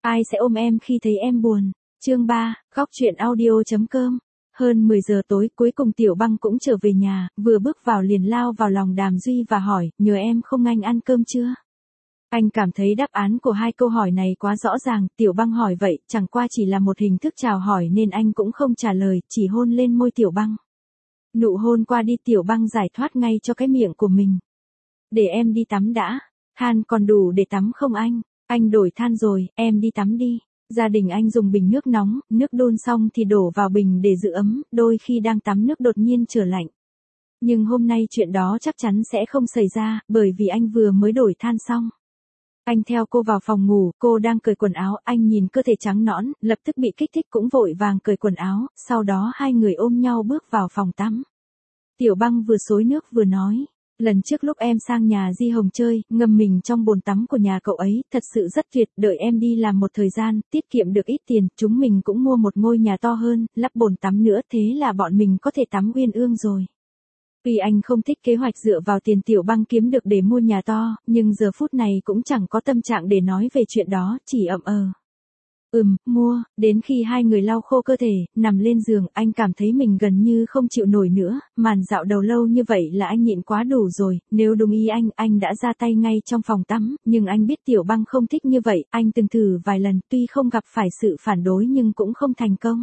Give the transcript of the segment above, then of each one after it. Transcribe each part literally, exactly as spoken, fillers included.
Ai sẽ ôm em khi thấy em buồn? Chương ba, góc truyện audio.com. Hơn mười giờ tối, cuối cùng Tiểu Băng cũng trở về nhà, vừa bước vào liền lao vào lòng Đàm Duy và hỏi, nhờ em không anh ăn cơm chưa? Anh cảm thấy đáp án của hai câu hỏi này quá rõ ràng, Tiểu Băng hỏi vậy, chẳng qua chỉ là một hình thức chào hỏi nên anh cũng không trả lời, chỉ hôn lên môi Tiểu Băng. Nụ hôn qua đi Tiểu Băng giải thoát ngay cho cái miệng của mình. Để em đi tắm đã. Than còn đủ để tắm không anh? Anh đổi than rồi, em đi tắm đi. Gia đình anh dùng bình nước nóng, nước đun xong thì đổ vào bình để giữ ấm, đôi khi đang tắm nước đột nhiên trở lạnh. Nhưng hôm nay chuyện đó chắc chắn sẽ không xảy ra, bởi vì anh vừa mới đổi than xong. Anh theo cô vào phòng ngủ, cô đang cởi quần áo, anh nhìn cơ thể trắng nõn, lập tức bị kích thích cũng vội vàng cởi quần áo, sau đó hai người ôm nhau bước vào phòng tắm. Tiểu Băng vừa xối nước vừa nói, lần trước lúc em sang nhà Di Hồng chơi, ngâm mình trong bồn tắm của nhà cậu ấy, thật sự rất tuyệt, đợi em đi làm một thời gian, tiết kiệm được ít tiền, chúng mình cũng mua một ngôi nhà to hơn, lắp bồn tắm nữa, thế là bọn mình có thể tắm uyên ương rồi. Vì anh không thích kế hoạch dựa vào tiền Tiểu Băng kiếm được để mua nhà to, nhưng giờ phút này cũng chẳng có tâm trạng để nói về chuyện đó, chỉ ậm ờ. Ừm, mua, đến khi hai người lau khô cơ thể, nằm lên giường, anh cảm thấy mình gần như không chịu nổi nữa, màn dạo đầu lâu như vậy là anh nhịn quá đủ rồi, nếu đúng ý anh, anh đã ra tay ngay trong phòng tắm, nhưng anh biết Tiểu Băng không thích như vậy, anh từng thử vài lần, tuy không gặp phải sự phản đối nhưng cũng không thành công.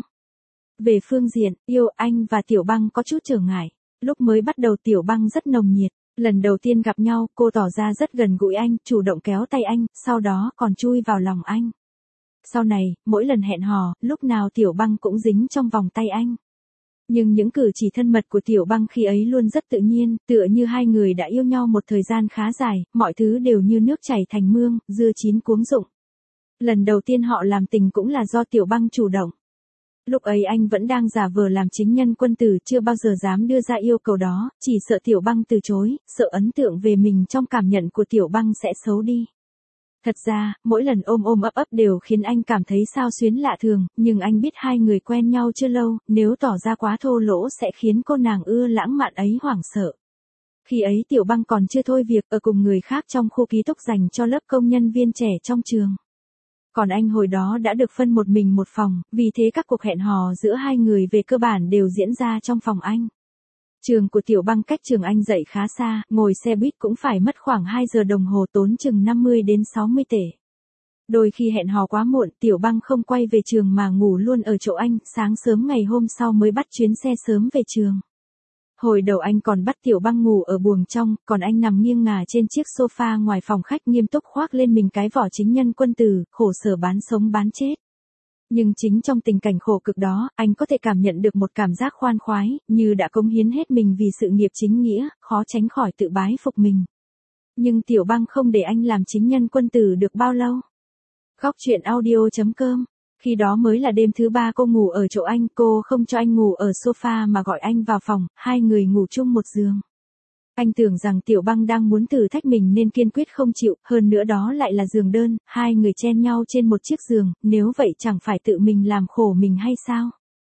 Về phương diện, yêu anh và Tiểu Băng có chút trở ngại. Lúc mới bắt đầu Tiểu Băng rất nồng nhiệt, lần đầu tiên gặp nhau, cô tỏ ra rất gần gũi anh, chủ động kéo tay anh, sau đó còn chui vào lòng anh. Sau này, mỗi lần hẹn hò, lúc nào Tiểu Băng cũng dính trong vòng tay anh. Nhưng những cử chỉ thân mật của Tiểu Băng khi ấy luôn rất tự nhiên, tựa như hai người đã yêu nhau một thời gian khá dài, mọi thứ đều như nước chảy thành mương, dưa chín cuống rụng. Lần đầu tiên họ làm tình cũng là do Tiểu Băng chủ động. Lúc ấy anh vẫn đang giả vờ làm chính nhân quân tử, chưa bao giờ dám đưa ra yêu cầu đó, chỉ sợ Tiểu Băng từ chối, sợ ấn tượng về mình trong cảm nhận của Tiểu Băng sẽ xấu đi. Thật ra, mỗi lần ôm ôm ấp ấp đều khiến anh cảm thấy xao xuyến lạ thường, nhưng anh biết hai người quen nhau chưa lâu, nếu tỏ ra quá thô lỗ sẽ khiến cô nàng ưa lãng mạn ấy hoảng sợ. Khi ấy Tiểu Băng còn chưa thôi việc ở cùng người khác trong khu ký túc dành cho lớp công nhân viên trẻ trong trường. Còn anh hồi đó đã được phân một mình một phòng, vì thế các cuộc hẹn hò giữa hai người về cơ bản đều diễn ra trong phòng anh. Trường của Tiểu Băng cách trường anh dạy khá xa, ngồi xe buýt cũng phải mất khoảng hai giờ đồng hồ, tốn chừng năm mươi đến sáu mươi tệ. Đôi khi hẹn hò quá muộn, Tiểu Băng không quay về trường mà ngủ luôn ở chỗ anh, sáng sớm ngày hôm sau mới bắt chuyến xe sớm về trường. Hồi đầu anh còn bắt Tiểu Băng ngủ ở buồng trong, còn anh nằm nghiêng ngả trên chiếc sofa ngoài phòng khách nghiêm túc khoác lên mình cái vỏ chính nhân quân tử, khổ sở bán sống bán chết. Nhưng chính trong tình cảnh khổ cực đó, anh có thể cảm nhận được một cảm giác khoan khoái, như đã cống hiến hết mình vì sự nghiệp chính nghĩa, khó tránh khỏi tự bái phục mình. Nhưng Tiểu Băng không để anh làm chính nhân quân tử được bao lâu. Góc truyện audio.com. Khi đó mới là đêm thứ ba cô ngủ ở chỗ anh, cô không cho anh ngủ ở sofa mà gọi anh vào phòng, hai người ngủ chung một giường. Anh tưởng rằng Tiểu Băng đang muốn thử thách mình nên kiên quyết không chịu, hơn nữa đó lại là giường đơn, hai người chen nhau trên một chiếc giường, nếu vậy chẳng phải tự mình làm khổ mình hay sao?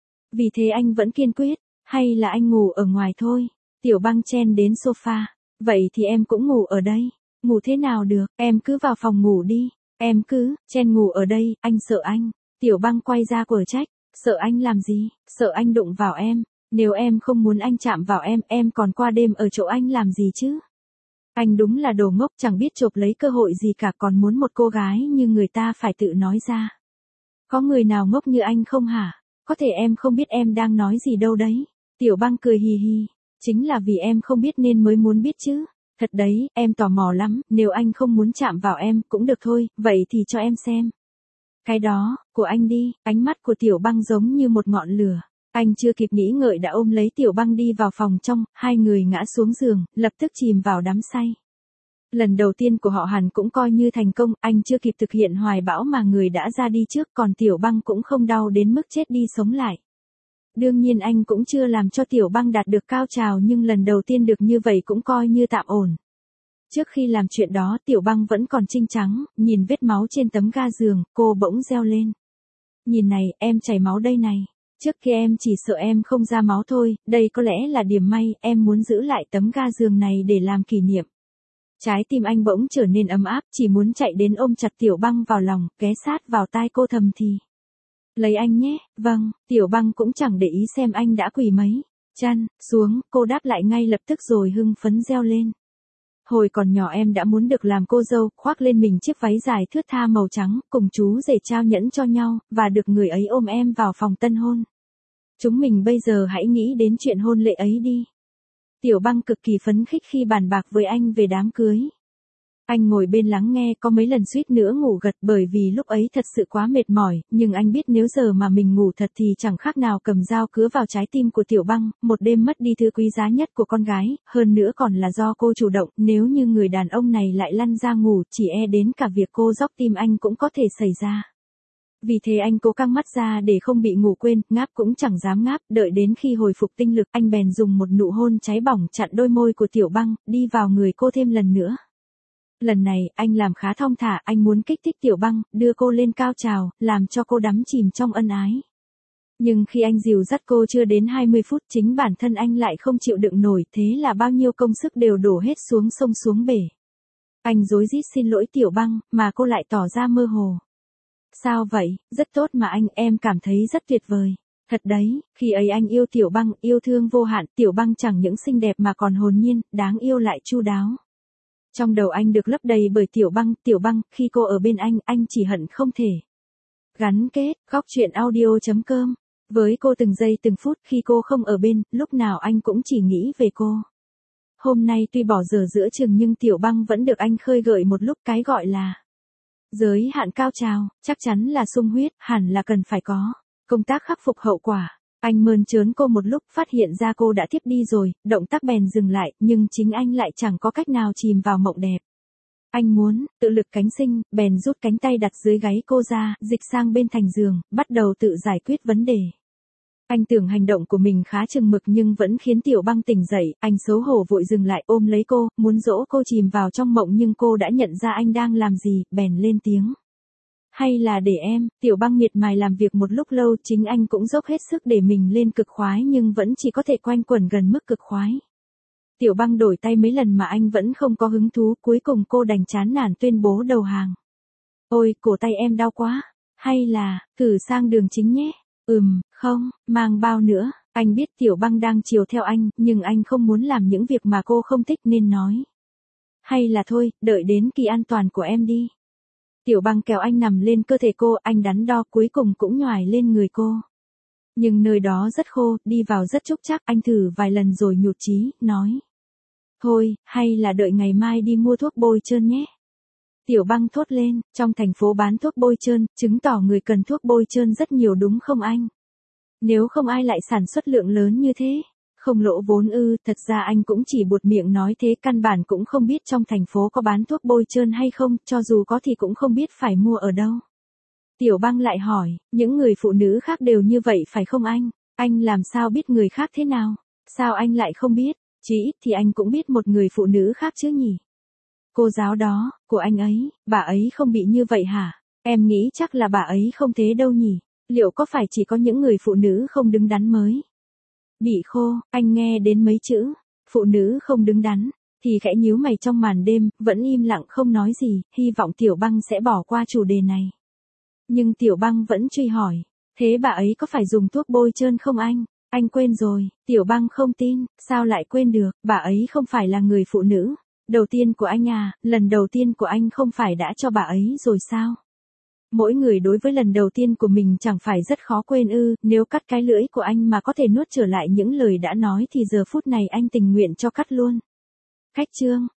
Vì thế anh vẫn kiên quyết, hay là anh ngủ ở ngoài thôi? Tiểu Băng chen đến sofa, vậy thì em cũng ngủ ở đây. Ngủ thế nào được, em cứ vào phòng ngủ đi, em cứ, chen ngủ ở đây, anh sợ anh. Tiểu Băng quay ra quở trách, sợ anh làm gì, sợ anh đụng vào em. Nếu em không muốn anh chạm vào em, em còn qua đêm ở chỗ anh làm gì chứ? Anh đúng là đồ ngốc, chẳng biết chộp lấy cơ hội gì cả, còn muốn một cô gái như người ta phải tự nói ra. Có người nào ngốc như anh không hả? Có thể em không biết em đang nói gì đâu đấy. Tiểu Băng cười hì hì, chính là vì em không biết nên mới muốn biết chứ. Thật đấy, em tò mò lắm, nếu anh không muốn chạm vào em, cũng được thôi, vậy thì cho em xem. Cái đó, của anh đi, ánh mắt của Tiểu Băng giống như một ngọn lửa. Anh chưa kịp nghĩ ngợi đã ôm lấy Tiểu Băng đi vào phòng trong, hai người ngã xuống giường, lập tức chìm vào đắm say. Lần đầu tiên của họ hẳn cũng coi như thành công, anh chưa kịp thực hiện hoài bão mà người đã ra đi trước, còn Tiểu Băng cũng không đau đến mức chết đi sống lại. Đương nhiên anh cũng chưa làm cho Tiểu Băng đạt được cao trào, nhưng lần đầu tiên được như vậy cũng coi như tạm ổn. Trước khi làm chuyện đó Tiểu Băng vẫn còn trinh trắng, nhìn vết máu trên tấm ga giường, cô bỗng reo lên. Nhìn này, em chảy máu đây này. Trước kia em chỉ sợ em không ra máu thôi, đây có lẽ là điểm may, em muốn giữ lại tấm ga giường này để làm kỷ niệm. Trái tim anh bỗng trở nên ấm áp, chỉ muốn chạy đến ôm chặt Tiểu Băng vào lòng, ghé sát vào tai cô thầm thì. Lấy anh nhé, vâng, Tiểu Băng cũng chẳng để ý xem anh đã quỳ mấy chân xuống, cô đáp lại ngay lập tức rồi hưng phấn reo lên. Hồi còn nhỏ em đã muốn được làm cô dâu, khoác lên mình chiếc váy dài thướt tha màu trắng, cùng chú rể trao nhẫn cho nhau, và được người ấy ôm em vào phòng tân hôn. Chúng mình bây giờ hãy nghĩ đến chuyện hôn lễ ấy đi. Tiểu Băng cực kỳ phấn khích khi bàn bạc với anh về đám cưới. Anh ngồi bên lắng nghe, có mấy lần suýt nữa ngủ gật bởi vì lúc ấy thật sự quá mệt mỏi, nhưng anh biết nếu giờ mà mình ngủ thật thì chẳng khác nào cầm dao cứa vào trái tim của Tiểu Băng, một đêm mất đi thứ quý giá nhất của con gái, hơn nữa còn là do cô chủ động, nếu như người đàn ông này lại lăn ra ngủ, chỉ e đến cả việc cô dóc tim anh cũng có thể xảy ra. Vì thế anh cố căng mắt ra để không bị ngủ quên, ngáp cũng chẳng dám ngáp, đợi đến khi hồi phục tinh lực, anh bèn dùng một nụ hôn cháy bỏng chặn đôi môi của Tiểu Băng, đi vào người cô thêm lần nữa. Lần này, anh làm khá thong thả, anh muốn kích thích Tiểu Băng, đưa cô lên cao trào, làm cho cô đắm chìm trong ân ái. Nhưng khi anh dìu dắt cô chưa đến hai mươi phút, chính bản thân anh lại không chịu đựng nổi, thế là bao nhiêu công sức đều đổ hết xuống sông xuống bể. Anh rối rít xin lỗi Tiểu Băng, mà cô lại tỏ ra mơ hồ. Sao vậy, rất tốt mà anh, em cảm thấy rất tuyệt vời. Thật đấy, khi ấy anh yêu Tiểu Băng, yêu thương vô hạn, Tiểu Băng chẳng những xinh đẹp mà còn hồn nhiên, đáng yêu lại chu đáo. Trong đầu anh được lấp đầy bởi Tiểu Băng, Tiểu Băng, khi cô ở bên anh, anh chỉ hận không thể. Gắn kết, góc truyện audio chấm com. Với cô từng giây từng phút khi cô không ở bên, lúc nào anh cũng chỉ nghĩ về cô. Hôm nay tuy bỏ giờ giữa chừng nhưng Tiểu Băng vẫn được anh khơi gợi một lúc, cái gọi là giới hạn cao trào, chắc chắn là sung huyết, hẳn là cần phải có công tác khắc phục hậu quả. Anh mơn trớn cô một lúc, phát hiện ra cô đã thiếp đi rồi, động tác bèn dừng lại, nhưng chính anh lại chẳng có cách nào chìm vào mộng đẹp. Anh muốn tự lực cánh sinh, bèn rút cánh tay đặt dưới gáy cô ra, dịch sang bên thành giường, bắt đầu tự giải quyết vấn đề. Anh tưởng hành động của mình khá chừng mực nhưng vẫn khiến Tiểu Băng tỉnh dậy, anh xấu hổ vội dừng lại ôm lấy cô, muốn dỗ cô chìm vào trong mộng nhưng cô đã nhận ra anh đang làm gì, bèn lên tiếng. Hay là để em, Tiểu Băng miệt mài làm việc một lúc lâu, chính anh cũng dốc hết sức để mình lên cực khoái nhưng vẫn chỉ có thể quanh quẩn gần mức cực khoái. Tiểu Băng đổi tay mấy lần mà anh vẫn không có hứng thú, cuối cùng cô đành chán nản tuyên bố đầu hàng. Ôi, cổ tay em đau quá, hay là, thử sang đường chính nhé. Ừm, không, mang bao nữa, anh biết Tiểu Băng đang chiều theo anh, nhưng anh không muốn làm những việc mà cô không thích nên nói. Hay là thôi, đợi đến kỳ an toàn của em đi. Tiểu Băng kéo anh nằm lên cơ thể cô, anh đắn đo cuối cùng cũng nhoài lên người cô. Nhưng nơi đó rất khô, đi vào rất trúc trắc, anh thử vài lần rồi nhụt chí, nói. Thôi, hay là đợi ngày mai đi mua thuốc bôi trơn nhé. Tiểu Băng thốt lên, trong thành phố bán thuốc bôi trơn, chứng tỏ người cần thuốc bôi trơn rất nhiều đúng không anh? Nếu không ai lại sản xuất lượng lớn như thế? Không lỗ vốn ư, thật ra anh cũng chỉ buột miệng nói thế, căn bản cũng không biết trong thành phố có bán thuốc bôi trơn hay không, cho dù có thì cũng không biết phải mua ở đâu. Tiểu Băng lại hỏi, những người phụ nữ khác đều như vậy phải không anh? Anh làm sao biết người khác thế nào? Sao anh lại không biết? Chỉ ít thì anh cũng biết một người phụ nữ khác chứ nhỉ? Cô giáo đó, của anh ấy, bà ấy không bị như vậy hả? Em nghĩ chắc là bà ấy không thế đâu nhỉ? Liệu có phải chỉ có những người phụ nữ không đứng đắn mới bị khô? Anh nghe đến mấy chữ phụ nữ không đứng đắn thì khẽ nhíu mày trong màn đêm, vẫn im lặng không nói gì, hy vọng Tiểu Băng sẽ bỏ qua chủ đề này. Nhưng Tiểu Băng vẫn truy hỏi, thế bà ấy có phải dùng thuốc bôi trơn không anh? Anh quên rồi. Tiểu Băng không tin, sao lại quên được, bà ấy không phải là người phụ nữ đầu tiên của anh à, lần đầu tiên của anh không phải đã cho bà ấy rồi sao? Mỗi người đối với lần đầu tiên của mình chẳng phải rất khó quên ư, nếu cắt cái lưỡi của anh mà có thể nuốt trở lại những lời đã nói thì giờ phút này anh tình nguyện cho cắt luôn. Khách chương.